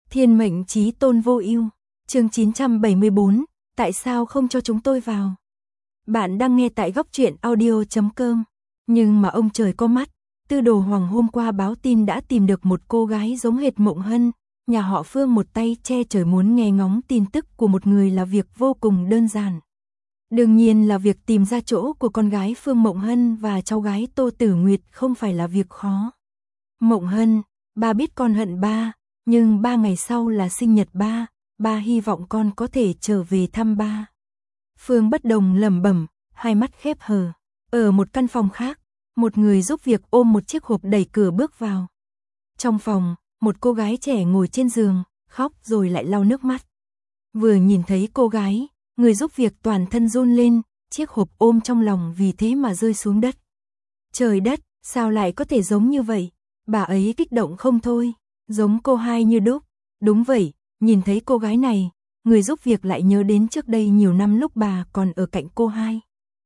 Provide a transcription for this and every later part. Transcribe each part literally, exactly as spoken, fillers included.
Thiên mệnh chí tôn vô ưu. Chương chín trăm bảy mươi bốn, tại sao không cho chúng tôi vào? Bạn đang nghe tại góc truyện audio chấm com. Nhưng mà ông trời có mắt, Tư Đồ Hoàng hôm qua báo tin đã tìm được một cô gái giống hệt Mộng Hân, nhà họ Phương một tay che trời muốn nghe ngóng tin tức của một người là việc vô cùng đơn giản. Đương nhiên là việc tìm ra chỗ của con gái Phương Mộng Hân và cháu gái Tô Tử Nguyệt không phải là việc khó. Mộng Hân, ba biết con hận ba, nhưng ba ngày sau là sinh nhật ba, ba hy vọng con có thể trở về thăm ba. Phương Bất Đồng lẩm bẩm, hai mắt khép hờ. Ở một căn phòng khác, một người giúp việc ôm một chiếc hộp đẩy cửa bước vào. Trong phòng, một cô gái trẻ ngồi trên giường, khóc rồi lại lau nước mắt. Vừa nhìn thấy cô gái, người giúp việc toàn thân run lên, chiếc hộp ôm trong lòng vì thế mà rơi xuống đất. Trời đất, sao lại có thể giống như vậy? Bà ấy kích động không thôi, giống cô hai như đúc. Đúng vậy, nhìn thấy cô gái này, người giúp việc lại nhớ đến trước đây nhiều năm lúc bà còn ở cạnh cô hai.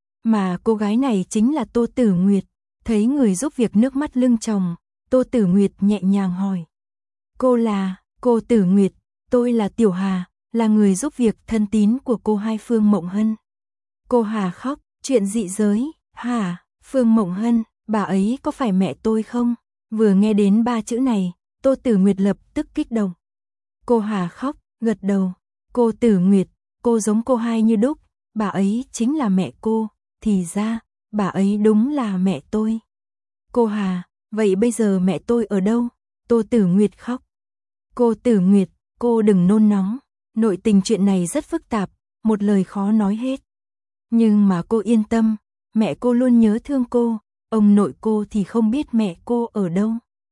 Mà cô gái này chính là Tô Tử Nguyệt. Thấy người giúp việc nước mắt lưng tròng, Tô Tử Nguyệt nhẹ nhàng hỏi. Cô là, cô Tử Nguyệt, tôi là Tiểu Hà, là người giúp việc thân tín của cô hai Phương Mộng Hân. Cô Hà khóc, chuyện dị giới, hả, Phương Mộng Hân, bà ấy có phải mẹ tôi không? Vừa nghe đến ba chữ này, Tô Tử Nguyệt lập tức kích động. Cô Hà khóc, gật đầu, cô Tử Nguyệt, cô giống cô hai như đúc, bà ấy chính là mẹ cô, thì ra, bà ấy đúng là mẹ tôi. Cô Hà, vậy bây giờ mẹ tôi ở đâu? Tô Tử Nguyệt khóc. Cô Tử Nguyệt, cô đừng nôn nóng, nội tình chuyện này rất phức tạp, một lời khó nói hết. Nhưng mà cô yên tâm, mẹ cô luôn nhớ thương cô, ông nội cô thì không biết mẹ cô ở đâu.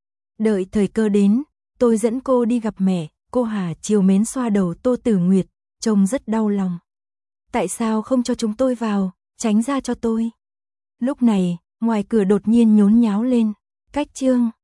Đợi thời cơ đến, tôi dẫn cô đi gặp mẹ. Cô Hà trìu mến xoa đầu Tô Tử Nguyệt, trông rất đau lòng. Tại sao không cho chúng tôi vào, tránh ra cho tôi. Lúc này, ngoài cửa đột nhiên nhốn nháo lên, cách chương.